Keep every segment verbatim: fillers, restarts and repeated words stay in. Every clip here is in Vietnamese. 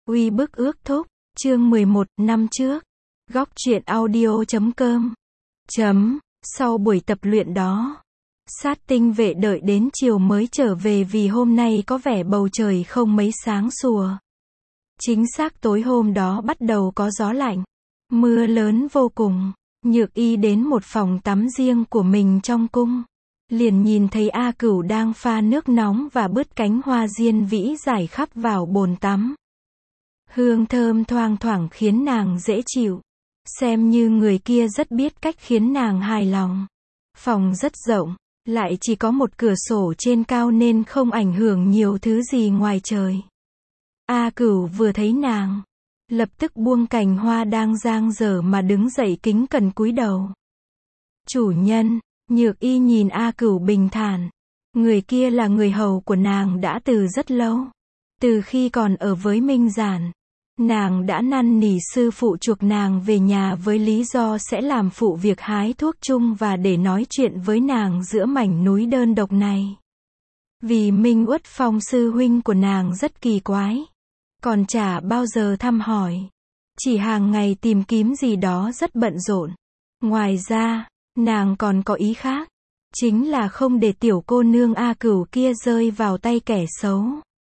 Uy bức ước thúc, chương mười một, năm trước. Góc truyện audio chấm com. Chấm, sau buổi tập luyện đó, sát tinh vệ đợi đến chiều mới trở về vì hôm nay có vẻ bầu trời không mấy sáng sủa. Chính xác tối hôm đó bắt đầu có gió lạnh, mưa lớn vô cùng. Nhược Y đến một phòng tắm riêng của mình trong cung, liền nhìn thấy A Cửu đang pha nước nóng và bứt cánh hoa diên vĩ rải khắp vào bồn tắm. Hương thơm thoang thoảng khiến nàng dễ chịu, xem như người kia rất biết cách khiến nàng hài lòng. Phòng rất rộng, lại chỉ có một cửa sổ trên cao nên không ảnh hưởng nhiều thứ gì ngoài trời. A Cửu vừa thấy nàng, lập tức buông cành hoa đang dang dở mà đứng dậy kính cẩn cúi đầu. Chủ nhân. Nhược Y nhìn A Cửu bình thản. Người kia là người hầu của nàng đã từ rất lâu. Từ khi còn ở với Minh Giản, nàng đã năn nỉ sư phụ chuộc nàng về nhà với lý do sẽ làm phụ việc hái thuốc chung và để nói chuyện với nàng giữa mảnh núi đơn độc này. Vì Minh Uất Phong sư huynh của nàng rất kỳ quái, còn chả bao giờ thăm hỏi, chỉ hàng ngày tìm kiếm gì đó rất bận rộn. Ngoài ra, nàng còn có ý khác, chính là không để tiểu cô nương A Cửu kia rơi vào tay kẻ xấu.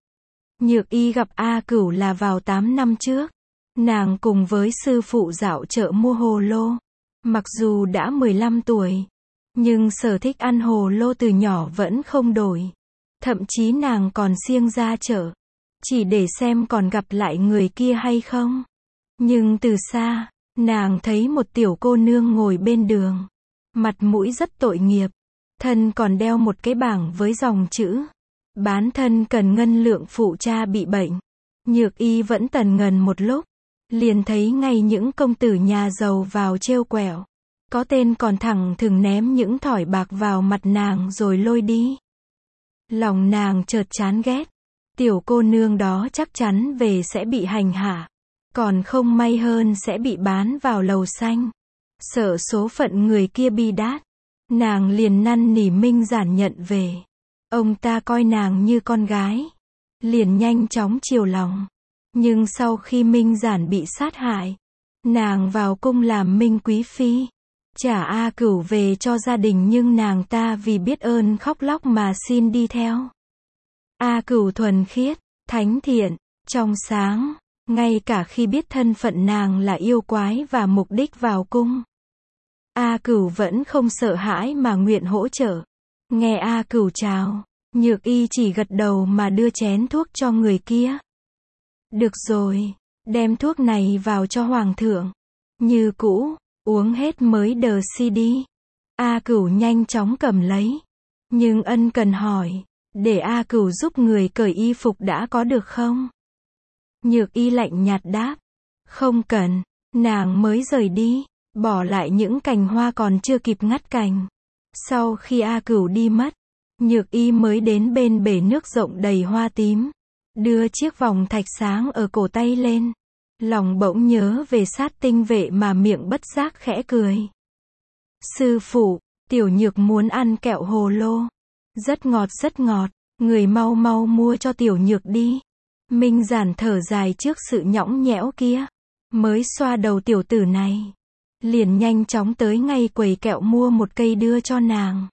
Nhược Y gặp A Cửu là vào tám năm trước. Nàng cùng với sư phụ dạo chợ mua hồ lô. Mặc dù đã mười lăm tuổi, nhưng sở thích ăn hồ lô từ nhỏ vẫn không đổi. Thậm chí nàng còn siêng ra chợ, chỉ để xem còn gặp lại người kia hay không. Nhưng từ xa, nàng thấy một tiểu cô nương ngồi bên đường. Mặt mũi rất tội nghiệp, thân còn đeo một cái bảng với dòng chữ bán thân cần ngân lượng phụ cha bị bệnh. Nhược Y vẫn tần ngần một lúc, liền thấy ngay những công tử nhà giàu vào trêu quẹo. Có tên còn thẳng thừng ném những thỏi bạc vào mặt nàng rồi lôi đi. Lòng nàng chợt chán ghét. Tiểu cô nương đó chắc chắn về sẽ bị hành hạ, còn không may hơn sẽ bị bán vào lầu xanh. Sợ số phận người kia bi đát, nàng liền năn nỉ Minh Giản nhận về. Ông ta coi nàng như con gái, liền nhanh chóng chiều lòng. Nhưng sau khi Minh Giản bị sát hại, nàng vào cung làm Minh Quý Phi, trả A Cửu về cho gia đình, nhưng nàng ta vì biết ơn khóc lóc mà xin đi theo. A Cửu thuần khiết, thánh thiện, trong sáng, ngay cả khi biết thân phận nàng là yêu quái và mục đích vào cung, A Cửu vẫn không sợ hãi mà nguyện hỗ trợ. Nghe A Cửu chào, Nhược Y chỉ gật đầu mà đưa chén thuốc cho người kia. Được rồi, đem thuốc này vào cho hoàng thượng. Như cũ, uống hết mới đờ si đi. A Cửu nhanh chóng cầm lấy, nhưng ân cần hỏi, để A Cửu giúp người cởi y phục đã có được không? Nhược Y lạnh nhạt đáp, không cần. Nàng mới rời đi, bỏ lại những cành hoa còn chưa kịp ngắt cành. Sau khi A Cửu đi mất, Nhược Y mới đến bên bể nước rộng đầy hoa tím, đưa chiếc vòng thạch sáng ở cổ tay lên. Lòng bỗng nhớ về sát tinh vệ mà miệng bất giác khẽ cười. Sư phụ, tiểu nhược muốn ăn kẹo hồ lô. Rất ngọt rất ngọt, người mau mau mua cho tiểu nhược đi. Minh Giản thở dài trước sự nhõng nhẽo kia, mới xoa đầu tiểu tử này, liền nhanh chóng tới ngay quầy kẹo mua một cây đưa cho nàng.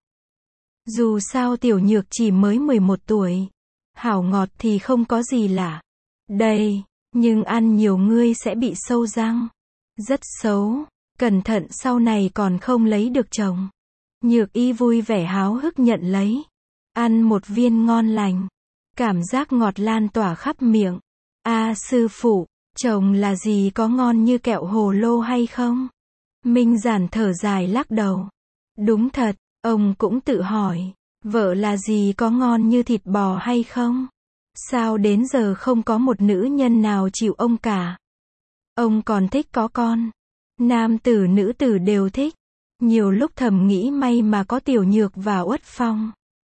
Dù sao tiểu nhược chỉ mới mười một tuổi, hảo ngọt thì không có gì lạ. Đây, nhưng ăn nhiều ngươi sẽ bị sâu răng. Rất xấu, cẩn thận sau này còn không lấy được chồng. Nhược Y vui vẻ háo hức nhận lấy. Ăn một viên ngon lành, cảm giác ngọt lan tỏa khắp miệng. A à, sư phụ, chồng là gì có ngon như kẹo hồ lô hay không? Minh Giản thở dài lắc đầu. Đúng thật, ông cũng tự hỏi, vợ là gì có ngon như thịt bò hay không? Sao đến giờ không có một nữ nhân nào chịu ông cả? Ông còn thích có con. Nam tử nữ tử đều thích. Nhiều lúc thầm nghĩ may mà có tiểu nhược và Uất Phong,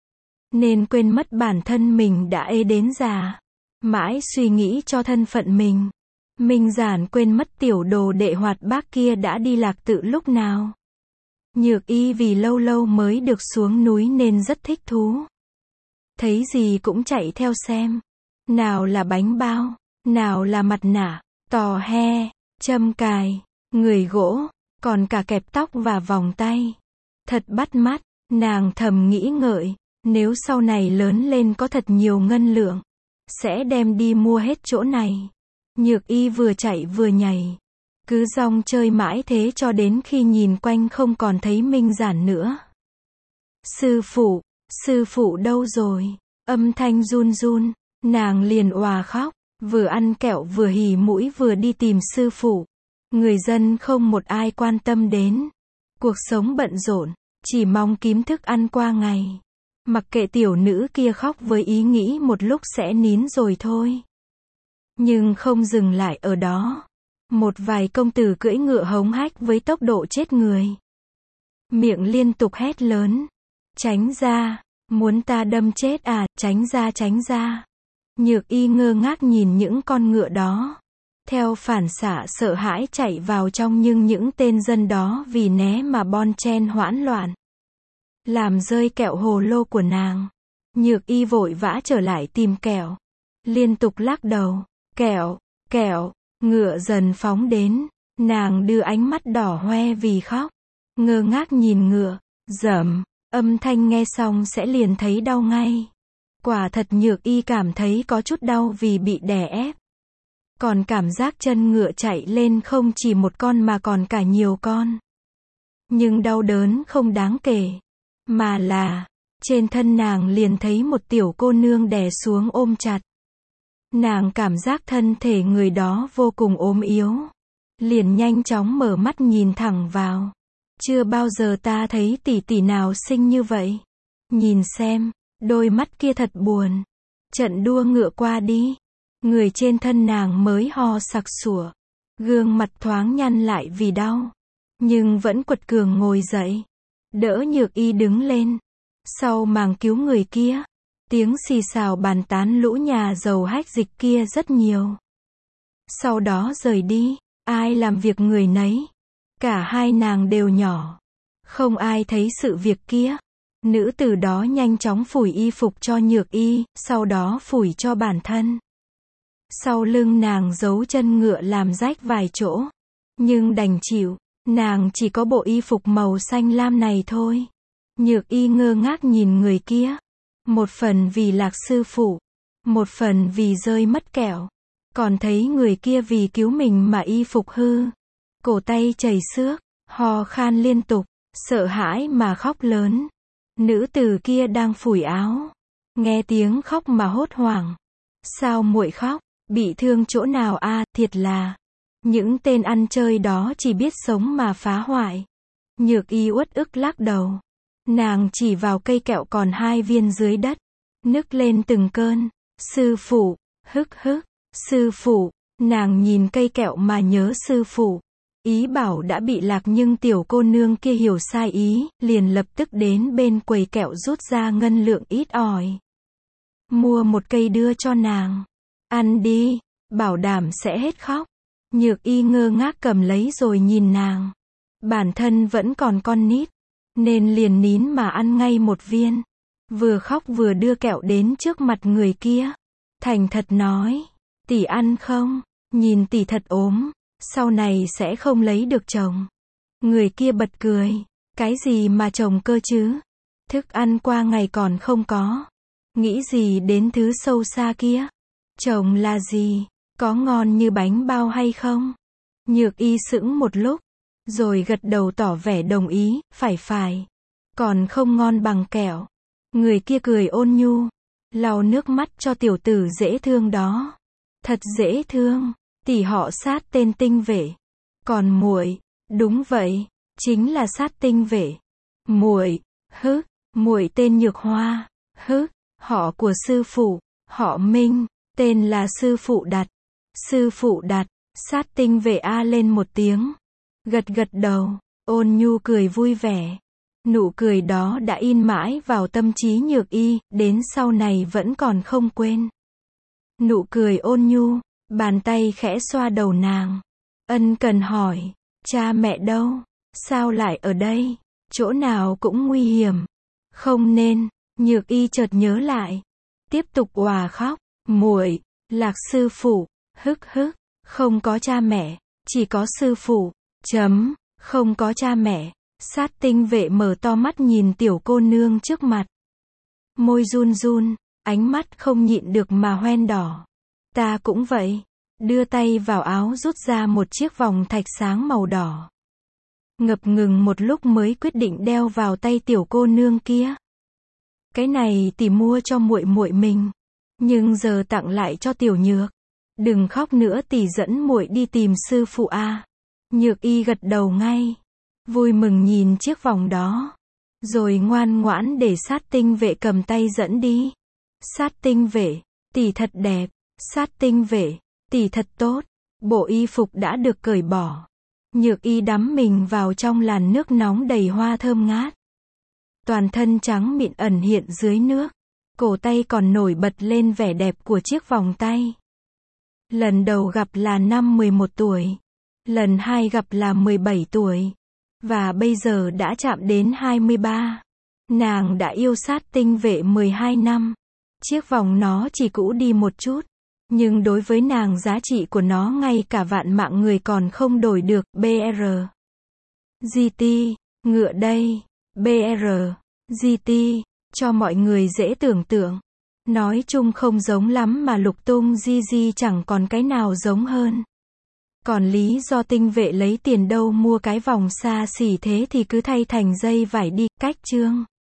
nên quên mất bản thân mình đã ê đến già. Mãi suy nghĩ cho thân phận mình, Minh Giản quên mất tiểu đồ đệ hoạt bát kia đã đi lạc tự lúc nào. Nhược Y vì lâu lâu mới được xuống núi nên rất thích thú. Thấy gì cũng chạy theo xem. Nào là bánh bao, Nào là mặt nạ, tò he, châm cài, người gỗ, còn cả kẹp tóc và vòng tay. Thật bắt mắt, nàng thầm nghĩ ngợi, nếu sau này lớn lên có thật nhiều ngân lượng, sẽ đem đi mua hết chỗ này. Nhược Y vừa chạy vừa nhảy, cứ rong chơi mãi thế cho đến khi nhìn quanh không còn thấy Minh Giản nữa. Sư phụ, sư phụ đâu rồi? Âm thanh run run, nàng liền òa khóc, vừa ăn kẹo vừa hì mũi vừa đi tìm sư phụ. Người dân không một ai quan tâm đến. Cuộc sống bận rộn, chỉ mong kiếm thức ăn qua ngày. Mặc kệ tiểu nữ kia khóc với ý nghĩ một lúc sẽ nín rồi thôi. Nhưng không dừng lại ở đó. Một vài công tử cưỡi ngựa hống hách với tốc độ chết người. Miệng liên tục hét lớn. Tránh ra, muốn ta đâm chết à, tránh ra tránh ra. Nhược Y ngơ ngác nhìn những con ngựa đó. Theo phản xạ sợ hãi chạy vào trong nhưng những tên dân đó vì né mà bon chen hoãn loạn. Làm rơi kẹo hồ lô của nàng. Nhược Y vội vã trở lại tìm kẹo. Liên tục lắc đầu. Kẹo, kẹo, ngựa dần phóng đến. Nàng đưa ánh mắt đỏ hoe vì khóc. Ngơ ngác nhìn ngựa. Dầm, âm thanh nghe xong sẽ liền thấy đau ngay. Quả thật Nhược Y cảm thấy có chút đau vì bị đè ép. Còn cảm giác chân ngựa chạy lên không chỉ một con mà còn cả nhiều con. Nhưng đau đớn không đáng kể. Mà là, trên thân nàng liền thấy một tiểu cô nương đè xuống ôm chặt. Nàng cảm giác thân thể người đó vô cùng ốm yếu. Liền nhanh chóng mở mắt nhìn thẳng vào. Chưa bao giờ ta thấy tỷ tỷ nào xinh như vậy. Nhìn xem, đôi mắt kia thật buồn. Trận đua ngựa qua đi. Người trên thân nàng mới ho sặc sủa. Gương mặt thoáng nhăn lại vì đau. Nhưng vẫn quật cường ngồi dậy. Đỡ Nhược Y đứng lên. Sau màng cứu người kia. Tiếng xì xào bàn tán lũ nhà giàu hách dịch kia rất nhiều. Sau đó rời đi. Ai làm việc người nấy. Cả hai nàng đều nhỏ. Không ai thấy sự việc kia. Nữ tử đó nhanh chóng phủi y phục cho Nhược Y. Sau đó phủi cho bản thân. Sau lưng nàng giấu chân ngựa làm rách vài chỗ. Nhưng đành chịu. Nàng chỉ có bộ y phục màu xanh lam này thôi. Nhược Y ngơ ngác nhìn người kia. Một phần vì lạc sư phụ. Một phần vì rơi mất kẹo. Còn thấy người kia vì cứu mình mà y phục hư. Cổ tay chảy xước. Ho khan liên tục. Sợ hãi mà khóc lớn. Nữ tử kia đang phủi áo. Nghe tiếng khóc mà hốt hoảng. Sao muội khóc? Bị thương chỗ nào a? À, thiệt là. Những tên ăn chơi đó chỉ biết sống mà phá hoại. Nhược Y uất ức lắc đầu. Nàng chỉ vào cây kẹo còn hai viên dưới đất. Nức lên từng cơn. Sư phụ, hức hức, sư phụ. Nàng nhìn cây kẹo mà nhớ sư phụ. Ý bảo đã bị lạc nhưng tiểu cô nương kia hiểu sai ý, liền lập tức đến bên quầy kẹo rút ra ngân lượng ít ỏi. Mua một cây đưa cho nàng. Ăn đi, bảo đảm sẽ hết khóc. Nhược Y ngơ ngác cầm lấy rồi nhìn nàng. Bản thân vẫn còn con nít, nên liền nín mà ăn ngay một viên. Vừa khóc vừa đưa kẹo đến trước mặt người kia. Thành thật nói, tỷ ăn không? Nhìn tỷ thật ốm, sau này sẽ không lấy được chồng. Người kia bật cười. Cái gì mà chồng cơ chứ? Thức ăn qua ngày còn không có. Nghĩ gì đến thứ sâu xa kia? Chồng là gì? Có ngon như bánh bao hay không? Nhược Y sững một lúc, rồi gật đầu tỏ vẻ đồng ý, phải phải. Còn không ngon bằng kẹo. Người kia cười ôn nhu, lau nước mắt cho tiểu tử dễ thương đó. Thật dễ thương, tỷ họ Sát tên Tinh Vệ. Còn muội, đúng vậy, chính là Sát Tinh Vệ. Muội, hứ, muội tên Nhược Hoa, hứ, họ của sư phụ, họ Minh, tên là sư phụ đặt. Sư phụ đặt, Sát Tinh Vệ a lên một tiếng. Gật gật đầu, ôn nhu cười vui vẻ. Nụ cười đó đã in mãi vào tâm trí Nhược Y, đến sau này vẫn còn không quên. Nụ cười ôn nhu, bàn tay khẽ xoa đầu nàng. Ân cần hỏi, cha mẹ đâu? Sao lại ở đây? Chỗ nào cũng nguy hiểm. Không nên, Nhược Y chợt nhớ lại. Tiếp tục òa khóc, muội, lạc sư phụ, Hức hức, không có cha mẹ, chỉ có sư phụ. Chấm, không có cha mẹ. Sát tinh vệ mở to mắt nhìn tiểu cô nương trước mặt. Môi run run, ánh mắt không nhịn được mà hoen đỏ. Ta cũng vậy. Đưa tay vào áo rút ra một chiếc vòng thạch sáng màu đỏ. Ngập ngừng một lúc mới quyết định đeo vào tay tiểu cô nương kia. Cái này tỷ mua cho muội muội mình, nhưng giờ tặng lại cho tiểu nhược. Đừng khóc nữa, tỷ dẫn muội đi tìm sư phụ a. Nhược y gật đầu ngay, vui mừng nhìn chiếc vòng đó, rồi ngoan ngoãn để sát tinh vệ cầm tay dẫn đi. Sát tinh vệ, tỷ thật đẹp. Sát tinh vệ, tỷ thật tốt. Bộ y phục đã được cởi bỏ. Nhược y đắm mình vào trong làn nước nóng đầy hoa thơm ngát. Toàn thân trắng mịn ẩn hiện dưới nước. Cổ tay còn nổi bật lên vẻ đẹp của chiếc vòng tay. Lần đầu gặp là năm mười một tuổi. Lần hai gặp là mười bảy tuổi. Và bây giờ đã chạm đến hai mươi ba. Nàng đã yêu sát tinh vệ mười hai năm. Chiếc vòng nó chỉ cũ đi một chút. Nhưng đối với nàng giá trị của nó ngay cả vạn mạng người còn không đổi được. bê rờ giê tê, ngựa đây. bê rờ giê tê, cho mọi người dễ tưởng tượng. Nói chung không giống lắm mà lục tung di di chẳng còn cái nào giống hơn. Còn lý do tinh vệ lấy tiền đâu mua cái vòng xa xỉ thế thì cứ thay thành dây vải đi. Cách chương